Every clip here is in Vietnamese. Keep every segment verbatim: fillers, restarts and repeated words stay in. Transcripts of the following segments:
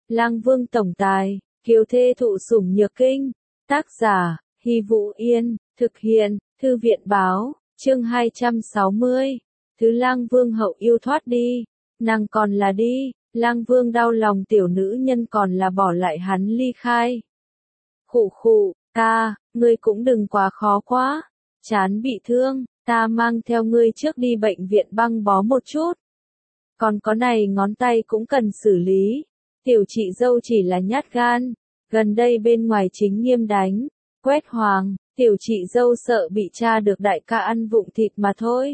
Lang Vương tổng tài, kiều thê thụ sủng nhược kinh. Tác giả, Hy Vũ Yên, thực hiện, Thư viện báo, chương hai trăm sáu mươi. Thứ Lang Vương hậu yêu thoát đi, nàng còn là đi, Lang Vương đau lòng tiểu nữ nhân còn là bỏ lại hắn ly khai. Khụ khụ, ta, ngươi cũng đừng quá khó quá, chán bị thương, ta mang theo ngươi trước đi bệnh viện băng bó một chút. Còn có này ngón tay cũng cần xử lý, tiểu chị dâu chỉ là nhát gan, gần đây bên ngoài chính nghiêm đánh, quét hoàng, tiểu chị dâu sợ bị cha được đại ca ăn vụng thịt mà thôi.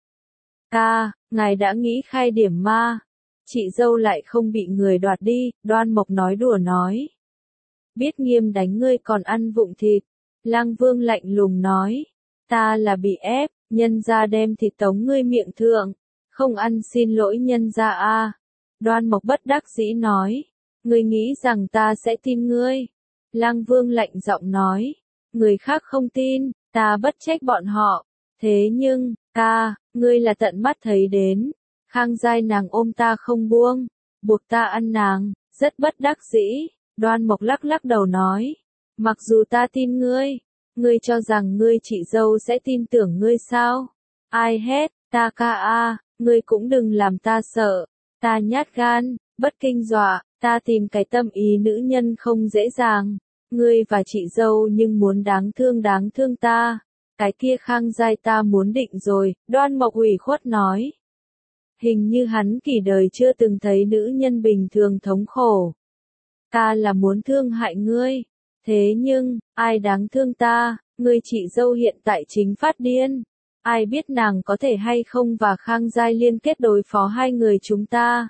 Ca, ngài đã nghĩ khai điểm ma, chị dâu lại không bị người đoạt đi, Đoan Mộc nói đùa nói. Biết nghiêm đánh ngươi còn ăn vụng thịt, Lang Vương lạnh lùng nói, ta là bị ép, nhân gia đem thịt tống ngươi miệng thượng, không ăn xin lỗi nhân gia a. Đoan Mộc bất đắc dĩ nói, ngươi nghĩ rằng ta sẽ tin ngươi. Lang Vương lạnh giọng nói, người khác không tin, ta bất trách bọn họ, thế nhưng, ca, ngươi là tận mắt thấy đến, Khang Giai nàng ôm ta không buông, buộc ta ăn nàng, rất bất đắc dĩ. Đoan Mộc lắc lắc đầu nói, mặc dù ta tin ngươi, ngươi cho rằng ngươi chị dâu sẽ tin tưởng ngươi sao? Ai hết, ta ca a, ngươi cũng đừng làm ta sợ, ta nhát gan, bất kinh dọa, ta tìm cái tâm ý nữ nhân không dễ dàng, ngươi và chị dâu nhưng muốn đáng thương đáng thương ta, cái kia Khang Giai ta muốn định rồi, Đoan Mộc ủy khuất nói. Hình như hắn kỳ đời chưa từng thấy nữ nhân bình thường thống khổ. Ta là muốn thương hại ngươi, thế nhưng, ai đáng thương ta, ngươi chị dâu hiện tại chính phát điên, ai biết nàng có thể hay không và Khang Giai liên kết đối phó hai người chúng ta.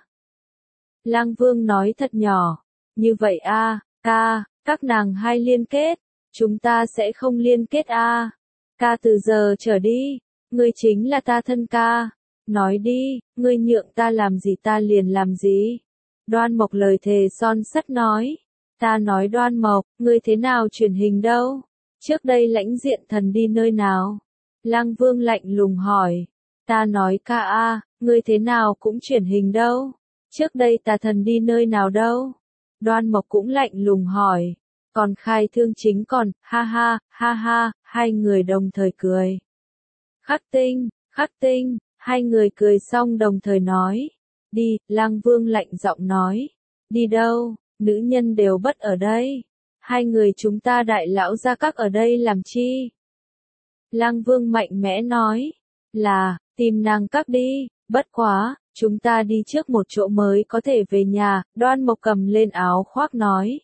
Lang Vương nói thật nhỏ, như vậy a, ca, các nàng hai liên kết, chúng ta sẽ không liên kết a. Ca từ giờ trở đi, ngươi chính là ta thân ca, nói đi, ngươi nhượng ta làm gì ta liền làm gì. Đoan Mộc lời thề son sắt nói, ta nói Đoan Mộc, ngươi thế nào truyền hình đâu? Trước đây lãnh diện thần đi nơi nào? Lang Vương lạnh lùng hỏi, ta nói ca a, ngươi thế nào cũng truyền hình đâu? Trước đây tà thần đi nơi nào đâu? Đoan Mộc cũng lạnh lùng hỏi, còn khai thương chính còn, ha ha, ha ha, hai người đồng thời cười. Khắc Tinh, Khắc Tinh, hai người cười xong đồng thời nói, đi, Lang Vương lạnh giọng nói, đi đâu, nữ nhân đều bất ở đây, hai người chúng ta đại lão gia các ở đây làm chi? Lang Vương mạnh mẽ nói, là, tìm nàng các đi, bất quá, chúng ta đi trước một chỗ mới có thể về nhà, Đoan Mộc cầm lên áo khoác nói.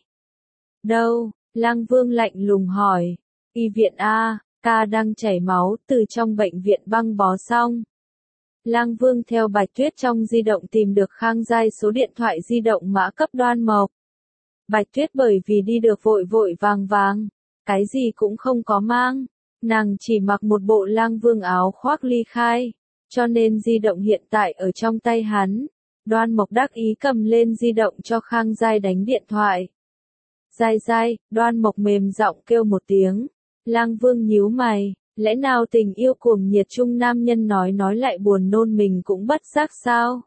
Đâu, Lang Vương lạnh lùng hỏi, y viện a, ca đang chảy máu từ trong bệnh viện băng bó xong. Lang Vương theo Bạch Tuyết trong di động tìm được Khang Giai số điện thoại di động mã cấp Đoan Mộc. Bạch Tuyết bởi vì đi được vội vội vàng vàng, cái gì cũng không có mang, nàng chỉ mặc một bộ Lang Vương áo khoác ly khai, cho nên di động hiện tại ở trong tay hắn. Đoan Mộc đắc ý cầm lên di động cho Khang Giai đánh điện thoại. Giai Giai, Đoan Mộc mềm giọng kêu một tiếng. Lang Vương nhíu mày, lẽ nào tình yêu cuồng nhiệt chung nam nhân nói nói lại buồn nôn mình cũng bất giác sao?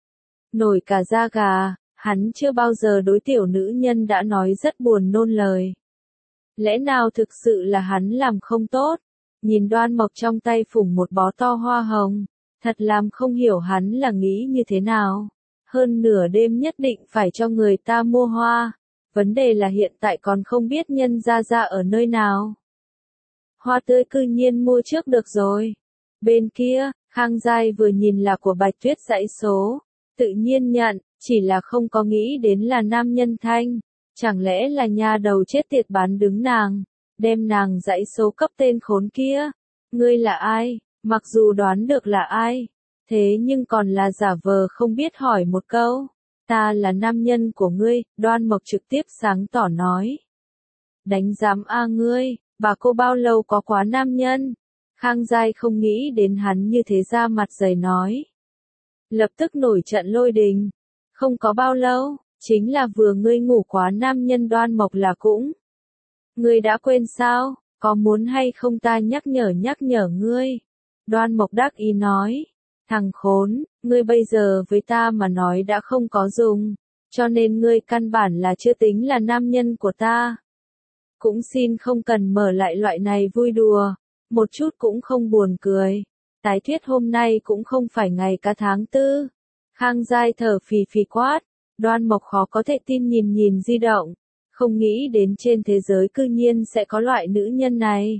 Nổi cả da gà, hắn chưa bao giờ đối tiểu nữ nhân đã nói rất buồn nôn lời. Lẽ nào thực sự là hắn làm không tốt? Nhìn Đoan Mộc trong tay phủng một bó to hoa hồng, thật làm không hiểu hắn là nghĩ như thế nào. Hơn nửa đêm nhất định phải cho người ta mua hoa, vấn đề là hiện tại còn không biết nhân gia gia ở nơi nào. Hoa tươi cư nhiên mua trước được rồi. Bên kia, Khang Giai vừa nhìn là của Bạch Tuyết dãy số, tự nhiên nhận, chỉ là không có nghĩ đến là nam nhân thanh, chẳng lẽ là nha đầu chết tiệt bán đứng nàng, đem nàng dãy số cấp tên khốn kia. Ngươi là ai? Mặc dù đoán được là ai, thế nhưng còn là giả vờ không biết hỏi một câu. Ta là nam nhân của ngươi, Đoan Mộc trực tiếp sáng tỏ nói. Đánh giám a ngươi, bà cô bao lâu có quá nam nhân? Khang Giai không nghĩ đến hắn như thế ra mặt dày nói. Lập tức nổi trận lôi đình. Không có bao lâu, chính là vừa ngươi ngủ quá nam nhân. Đoan Mộc là cũng. Ngươi đã quên sao, có muốn hay không ta nhắc nhở nhắc nhở ngươi? Đoan Mộc đắc ý nói. Thằng khốn, ngươi bây giờ với ta mà nói đã không có dùng, cho nên ngươi căn bản là chưa tính là nam nhân của ta. Cũng xin không cần mở lại loại này vui đùa, một chút cũng không buồn cười. Tái thuyết hôm nay cũng không phải ngày cả tháng tư. Khang Giai thở phì phì quát, Đoan Mộc khó có thể tin nhìn nhìn di động, không nghĩ đến trên thế giới cư nhiên sẽ có loại nữ nhân này.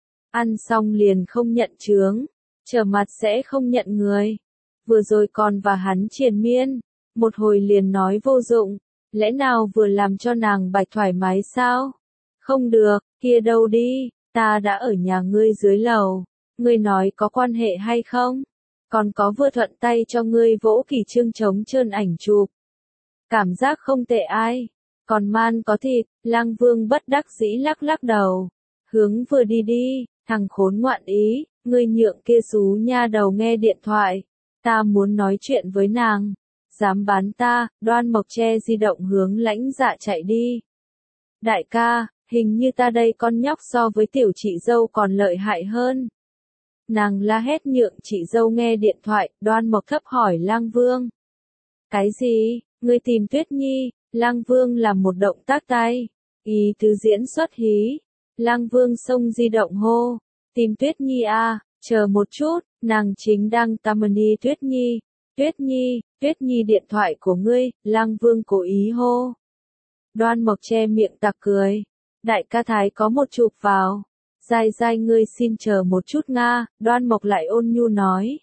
Ăn xong liền không nhận chướng, trở mặt sẽ không nhận người. Vừa rồi còn và hắn triền miên, một hồi liền nói vô dụng, lẽ nào vừa làm cho nàng bạch thoải mái sao? Không được, kia đâu đi, ta đã ở nhà ngươi dưới lầu, ngươi nói có quan hệ hay không? Còn có vừa thuận tay cho ngươi vỗ kỳ trương trống trơn ảnh chụp. Cảm giác không tệ ai, còn man có thịt, Lang Vương bất đắc dĩ lắc lắc đầu. Hướng vừa đi đi, thằng khốn ngoạn ý, ngươi nhượng kia xú nha đầu nghe điện thoại. Ta muốn nói chuyện với nàng. Dám bán ta, Đoan Mộc che di động hướng Lãnh Dạ chạy đi. Đại ca, hình như ta đây con nhóc so với tiểu chị dâu còn lợi hại hơn. Nàng la hét nhượng chị dâu nghe điện thoại, Đoan Mộc thấp hỏi Lang Vương. Cái gì, ngươi tìm Tuyết Nhi? Lang Vương làm một động tác tay. Ý tứ diễn xuất hí. Lang Vương xông di động hô. Tìm Tuyết Nhi à, chờ một chút, nàng chính đang Tammany Tuyết Nhi. Tuyết Nhi, Tuyết Nhi điện thoại của ngươi, Lang Vương cố ý hô. Đoan Mộc che miệng tặc cười. Đại ca thái có một chụp vào. Giai Giai ngươi xin chờ một chút nga, Đoan Mộc lại ôn nhu nói.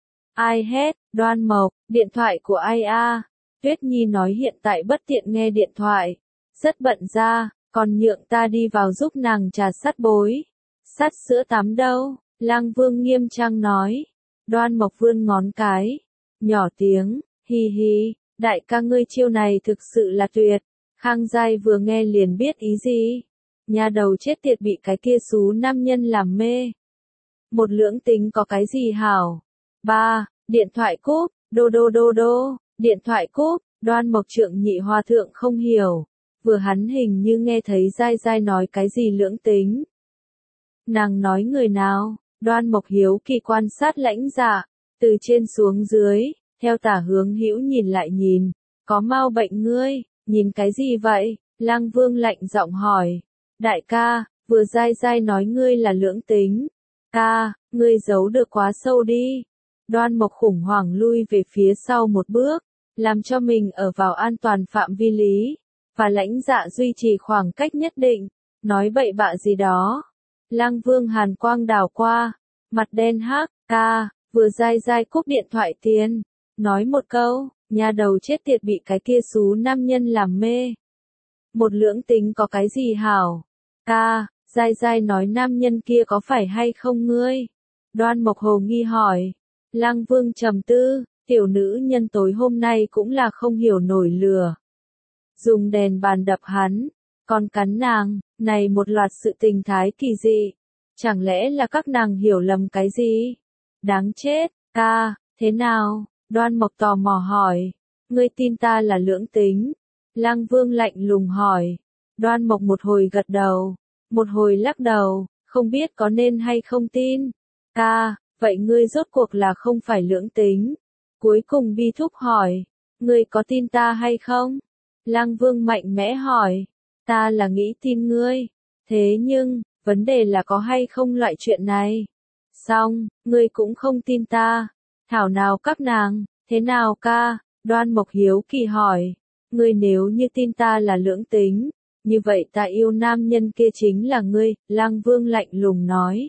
Ai hết, Đoan Mộc, điện thoại của ai a? Tuyết Nhi nói hiện tại bất tiện nghe điện thoại. Rất bận ra, còn nhượng ta đi vào giúp nàng trà sắt bối. Sắt sữa tắm đâu? Lang Vương nghiêm trang nói. Đoan Mộc vươn ngón cái. Nhỏ tiếng, hi hi, đại ca ngươi chiêu này thực sự là tuyệt. Khang Giai vừa nghe liền biết ý gì. Nhà đầu chết tiệt bị cái kia xú nam nhân làm mê. Một lưỡng tính có cái gì hảo? Ba, điện thoại cúp, đô đô đô đô, điện thoại cúp, Đoan Mộc trượng nhị hòa thượng không hiểu. Vừa hắn hình như nghe thấy Giai Giai nói cái gì lưỡng tính. Nàng nói người nào? Đoan Mộc hiếu kỳ quan sát Lãnh Dạ, từ trên xuống dưới, theo tả hướng hữu nhìn lại nhìn, có mau bệnh ngươi, nhìn cái gì vậy? Lang Vương lạnh giọng hỏi. Đại ca, vừa Giai Giai nói ngươi là lưỡng tính. Ca, ngươi giấu được quá sâu đi. Đoan Mộc khủng hoảng lui về phía sau một bước, làm cho mình ở vào an toàn phạm vi lý, và Lãnh Dạ duy trì khoảng cách nhất định, nói bậy bạ gì đó. Lang Vương hàn quang đảo qua, mặt đen hắc, ca, vừa Giai Giai cúp điện thoại tiền, nói một câu, nhà đầu chết tiệt bị cái kia xú nam nhân làm mê. Một lưỡng tính có cái gì hảo? Ca, Giai Giai nói nam nhân kia có phải hay không ngươi? Đoan Mộc hồ nghi hỏi. Lang Vương trầm tư, tiểu nữ nhân tối hôm nay cũng là không hiểu nổi lừa. Dùng đèn bàn đập hắn, còn cắn nàng, này một loạt sự tình thái kỳ dị. Chẳng lẽ là các nàng hiểu lầm cái gì? Đáng chết, ca, thế nào? Đoan Mộc tò mò hỏi. Ngươi tin ta là lưỡng tính? Lang Vương lạnh lùng hỏi. Đoan Mộc một hồi gật đầu, một hồi lắc đầu, không biết có nên hay không tin. Ca, vậy ngươi rốt cuộc là không phải lưỡng tính? Cuối cùng bi thúc hỏi. Ngươi có tin ta hay không? Lang Vương mạnh mẽ hỏi. Ta là nghĩ tin ngươi. Thế nhưng, vấn đề là có hay không loại chuyện này? Xong, ngươi cũng không tin ta. Thảo nào các nàng, thế nào ca? Đoan Mộc hiếu kỳ hỏi. Ngươi nếu như tin ta là lưỡng tính, như vậy ta yêu nam nhân kia chính là ngươi, Lang Vương lạnh lùng nói.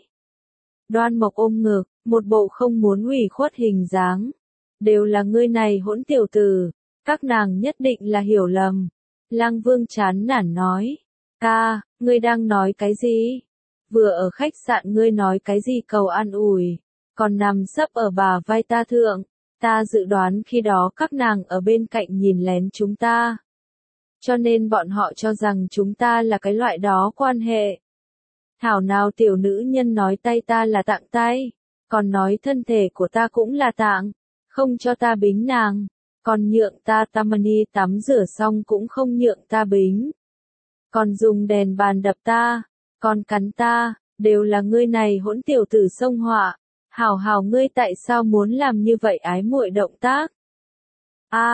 Đoan Mộc ôm ngực, một bộ không muốn ủy khuất hình dáng. Đều là ngươi này hỗn tiểu tử, các nàng nhất định là hiểu lầm. Lang Vương chán nản nói. Ca, ngươi đang nói cái gì? Vừa ở khách sạn ngươi nói cái gì cầu an ủi, còn nằm sấp ở bà vai ta thượng. Ta dự đoán khi đó các nàng ở bên cạnh nhìn lén chúng ta. Cho nên bọn họ cho rằng chúng ta là cái loại đó quan hệ. Thảo nào tiểu nữ nhân nói tay ta là tặng tay, còn nói thân thể của ta cũng là tặng, không cho ta bính nàng, còn nhượng ta Tammany tắm rửa xong cũng không nhượng ta bính. Còn dùng đèn bàn đập ta, còn cắn ta, đều là ngươi này hỗn tiểu tử xông họa. Hảo hảo ngươi tại sao muốn làm như vậy ái muội động tác? A,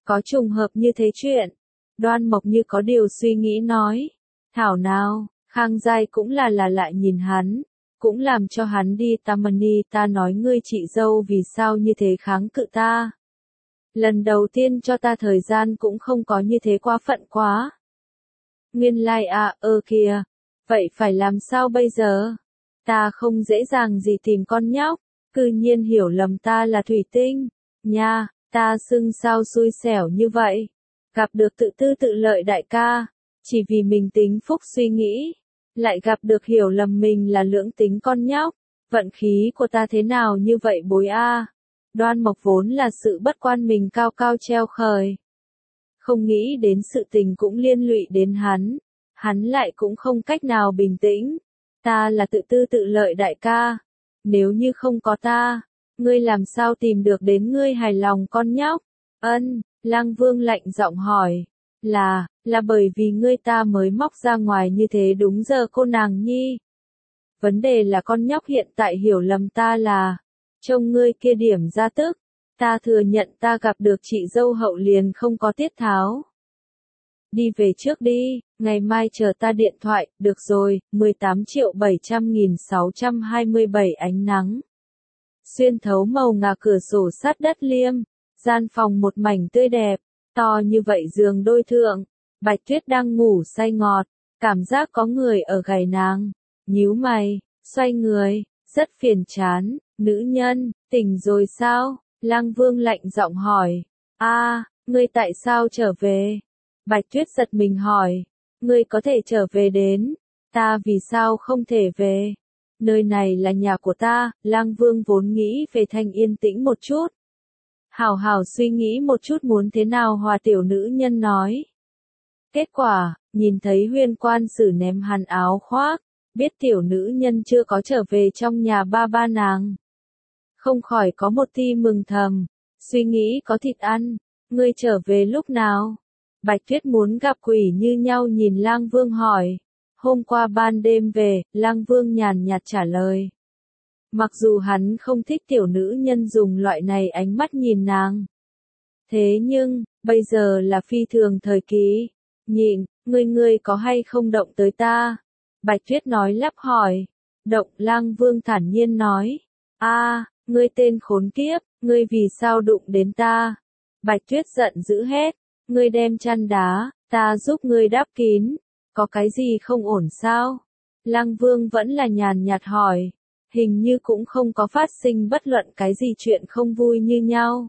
Có trùng hợp như thế chuyện. Đoan Mộc như có điều suy nghĩ nói. Thảo nào, Khang Giai cũng là là lại nhìn hắn. Cũng làm cho hắn đi Tamani, ta nói ngươi chị dâu vì sao như thế kháng cự ta. Lần đầu tiên cho ta thời gian cũng không có như thế quá phận quá. Nguyên lai like à, ơ kìa. Vậy phải làm sao bây giờ? Ta không dễ dàng gì tìm con nhóc. Cư nhiên hiểu lầm ta là Thủy Tinh. Nha, ta xưng sao xui xẻo như vậy. Gặp được tự tư tự lợi đại ca. Chỉ vì mình tính phúc suy nghĩ. Lại gặp được hiểu lầm mình là lưỡng tính con nhóc. Vận khí của ta thế nào như vậy bối a? Đoan Mộc vốn là sự bất quan mình cao cao treo khởi. Không nghĩ đến sự tình cũng liên lụy đến hắn. Hắn lại cũng không cách nào bình tĩnh. Ta là tự tư tự lợi đại ca. Nếu như không có ta, ngươi làm sao tìm được đến ngươi hài lòng con nhóc? Ân, Lang Vương lạnh giọng hỏi. Là, là bởi vì ngươi ta mới móc ra ngoài như thế đúng giờ cô nàng nhi. Vấn đề là con nhóc hiện tại hiểu lầm ta là, trông ngươi kia điểm ra tức. Ta thừa nhận ta gặp được chị dâu hậu liền không có tiết tháo. Đi về trước đi, ngày mai chờ ta điện thoại, được rồi, mười tám triệu bảy trăm nghìn sáu trăm hai mươi bảy ánh nắng. Xuyên thấu màu ngà cửa sổ sát đất liêm, gian phòng một mảnh tươi đẹp, to như vậy giường đôi thượng, Bạch Tuyết đang ngủ say ngọt, cảm giác có người ở gầy nàng, nhíu mày, xoay người, rất phiền chán, nữ nhân, tỉnh rồi sao? Lang Vương lạnh giọng hỏi, a, ngươi tại sao trở về? Bạch Tuyết giật mình hỏi, ngươi có thể trở về đến, ta vì sao không thể về? Nơi này là nhà của ta, Lang Vương vốn nghĩ về thành yên tĩnh một chút. Hảo hảo suy nghĩ một chút muốn thế nào hòa tiểu nữ nhân nói. Kết quả, nhìn thấy Huyên quan sử ném hắn áo khoác, biết tiểu nữ nhân chưa có trở về trong nhà ba ba nàng. Không khỏi có một tia mừng thầm, suy nghĩ có thịt ăn, ngươi trở về lúc nào? Bạch Tuyết muốn gặp quỷ như nhau nhìn Lang Vương hỏi. Hôm qua ban đêm về, Lang Vương nhàn nhạt trả lời. Mặc dù hắn không thích tiểu nữ nhân dùng loại này ánh mắt nhìn nàng. Thế nhưng, bây giờ là phi thường thời kỳ. Nhịn, ngươi ngươi có hay không động tới ta? Bạch Tuyết nói lắp hỏi. Động, Lang Vương thản nhiên nói. A, ngươi tên khốn kiếp, ngươi vì sao đụng đến ta? Bạch Tuyết giận dữ hét. Ngươi đem chăn đá, ta giúp ngươi đắp kín. Có cái gì không ổn sao? Lang Vương vẫn là nhàn nhạt hỏi. Hình như cũng không có phát sinh bất luận cái gì chuyện không vui như nhau.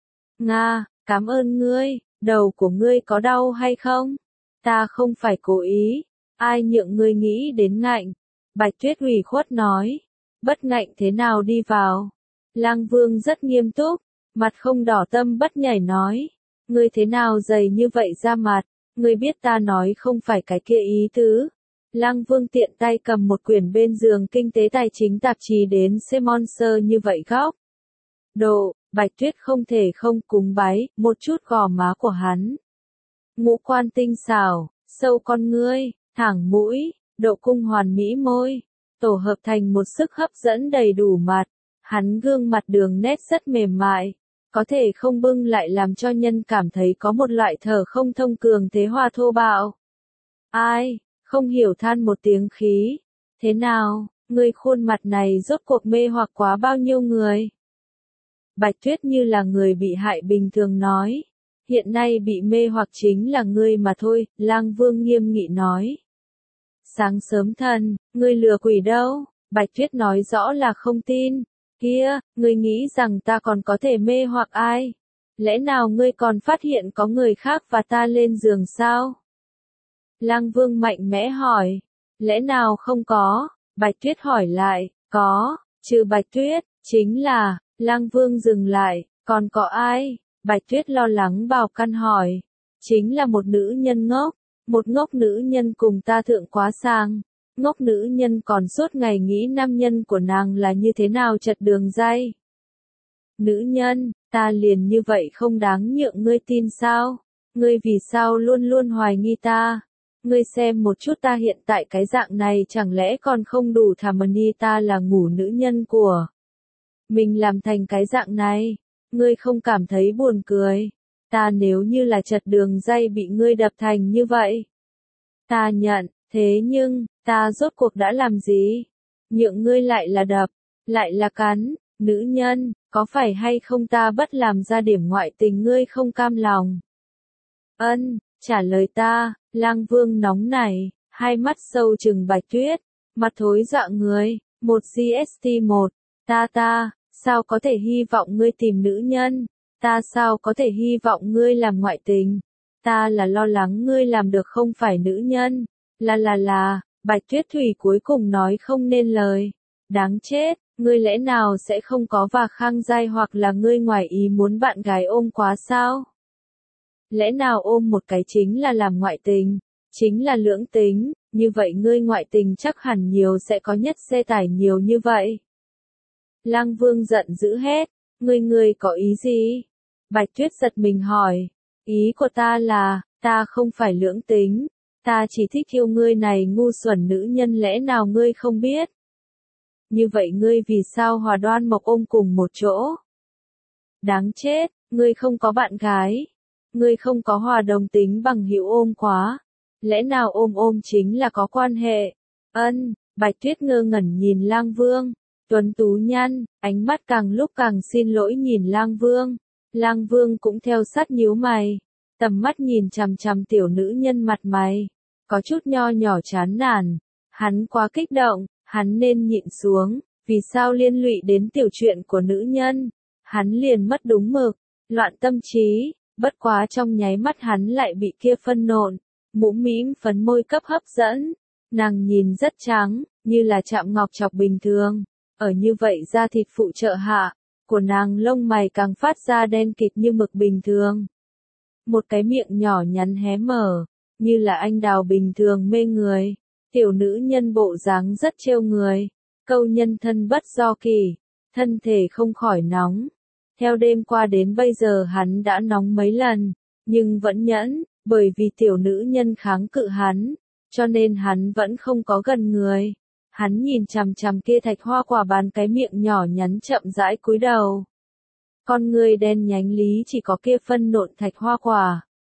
Nga, cảm ơn ngươi, đầu của ngươi có đau hay không? Ta không phải cố ý, ai nhượng ngươi nghĩ đến ngạnh. Bạch Tuyết ủy khuất nói, bất ngạnh thế nào đi vào? Lang Vương rất nghiêm túc, mặt không đỏ tâm bất nhảy nói, ngươi thế nào dày như vậy ra mặt, ngươi biết ta nói không phải cái kia ý tứ. Lang Vương tiện tay cầm một quyển bên giường kinh tế tài chính tạp chí đến Semonser như vậy góc. Độ, Bạch Tuyết không thể không cúng bái, một chút gò má của hắn. Ngũ quan tinh xảo, sâu con ngươi, thẳng mũi, độ cung hoàn mỹ môi, tổ hợp thành một sức hấp dẫn đầy đủ mặt. Hắn gương mặt đường nét rất mềm mại, có thể không bưng lại làm cho nhân cảm thấy có một loại thở không thông cường thế hoa thô bạo. Ai? Không hiểu than một tiếng khí. Thế nào, ngươi khuôn mặt này rốt cuộc mê hoặc quá bao nhiêu người? Bạch Tuyết như là người bị hại bình thường nói. Hiện nay bị mê hoặc chính là ngươi mà thôi, Lang Vương nghiêm nghị nói. Sáng sớm thần, ngươi lừa quỷ đâu? Bạch Tuyết nói rõ là không tin. Kia, ngươi nghĩ rằng ta còn có thể mê hoặc ai? Lẽ nào ngươi còn phát hiện có người khác và ta lên giường sao? Lang Vương mạnh mẽ hỏi. Lẽ nào không có? Bạch Tuyết hỏi lại. Có, trừ Bạch Tuyết, chính là, Lang Vương dừng lại, còn có ai? Bạch Tuyết lo lắng bào căn hỏi. Chính là một nữ nhân ngốc, một ngốc nữ nhân cùng ta thượng quá sang. Ngốc nữ nhân còn suốt ngày nghĩ nam nhân của nàng là như thế nào chật đường dây. Nữ nhân, ta liền như vậy không đáng nhượng ngươi tin sao? Ngươi vì sao luôn luôn hoài nghi ta? Ngươi xem một chút ta hiện tại cái dạng này chẳng lẽ còn không đủ thà mà ni ta là ngủ nữ nhân của mình làm thành cái dạng này, ngươi không cảm thấy buồn cười. ta nếu như là chật đường dây bị ngươi đập thành như vậy. Ta nhận, thế nhưng, ta rốt cuộc đã làm gì? Nhượng ngươi lại là đập, lại là cắn, nữ nhân, có phải hay không ta bất làm ra điểm ngoại tình ngươi không cam lòng? Ân, trả lời ta, Lang Vương nóng nảy, hai mắt sâu trừng Bạch Tuyết, mặt thối dọa người, một giê ét tê một, ta ta, sao có thể hy vọng ngươi tìm nữ nhân, ta sao có thể hy vọng ngươi làm ngoại tình, ta là lo lắng ngươi làm được không phải nữ nhân, là là là, Bạch Tuyết Thủy cuối cùng nói không nên lời, đáng chết, ngươi lẽ nào sẽ không có và khang giai hoặc là ngươi ngoài ý muốn bạn gái ôm quá sao? Lẽ nào ôm một cái chính là làm ngoại tình, chính là lưỡng tính, như vậy ngươi ngoại tình chắc hẳn nhiều sẽ có nhất xe tải nhiều như vậy. Lang Vương giận dữ hét, ngươi ngươi có ý gì? Bạch Tuyết giật mình hỏi, ý của ta là, ta không phải lưỡng tính, ta chỉ thích yêu ngươi này ngu xuẩn nữ nhân lẽ nào ngươi không biết? Như vậy ngươi vì sao hòa Đoan Mộc ôm cùng một chỗ? Đáng chết, ngươi không có bạn gái. Ngươi không có hòa đồng tính bằng hữu ôm quá. Lẽ nào ôm ôm chính là có quan hệ? Ân, Bạch Tuyết ngơ ngẩn nhìn Lang Vương. Tuấn tú nhăn, ánh mắt càng lúc càng xin lỗi nhìn Lang Vương. Lang Vương cũng theo sát nhíu mày. Tầm mắt nhìn chằm chằm tiểu nữ nhân mặt mày. Có chút nho nhỏ chán nản. Hắn quá kích động, hắn nên nhịn xuống. Vì sao liên lụy đến tiểu chuyện của nữ nhân? Hắn liền mất đúng mực, loạn tâm trí. Bất quá trong nháy mắt hắn lại bị kia phân nộn, mũm mĩm phấn môi cấp hấp dẫn. Nàng nhìn rất trắng, như là chạm ngọc chọc bình thường. Ở như vậy da thịt phụ trợ hạ, của nàng lông mày càng phát ra đen kịt như mực bình thường. Một cái miệng nhỏ nhắn hé mở, như là anh đào bình thường mê người. Tiểu nữ nhân bộ dáng rất trêu người, câu nhân thân bất do kỳ, thân thể không khỏi nóng. Theo đêm qua đến bây giờ hắn đã nóng mấy lần, nhưng vẫn nhẫn, bởi vì tiểu nữ nhân kháng cự hắn, cho nên hắn vẫn không có gần người. Hắn nhìn chằm chằm kia thạch hoa quả bàn cái miệng nhỏ nhắn chậm rãi cúi đầu. Con người đen nhánh lý chỉ có kia phân nộn thạch hoa quả.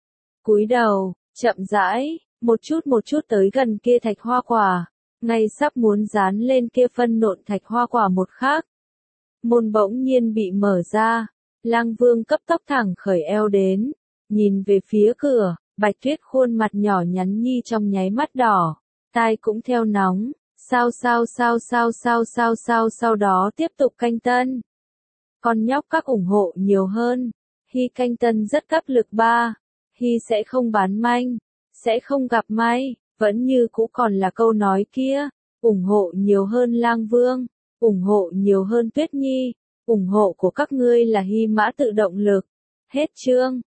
Cúi đầu, chậm rãi, một chút một chút tới gần kia thạch hoa quả, ngay sắp muốn dán lên kia phân nộn thạch hoa quả một khắc. Môn bỗng nhiên bị mở ra, Lang Vương cấp tốc thẳng khởi eo đến, nhìn về phía cửa, Bạch Tuyết khuôn mặt nhỏ nhắn nhi trong nháy mắt đỏ, tai cũng theo nóng, sao sao sao sao sao sao sao sau đó tiếp tục canh tân. Con nhóc các ủng hộ nhiều hơn, Hi canh tân rất cấp lực ba, Hi sẽ không bán manh, sẽ không gặp may, vẫn như cũ còn là câu nói kia, ủng hộ nhiều hơn Lang Vương. Ủng hộ nhiều hơn Tuyết Nhi, ủng hộ của các ngươi là Hy mã tự động lực. Hết chương.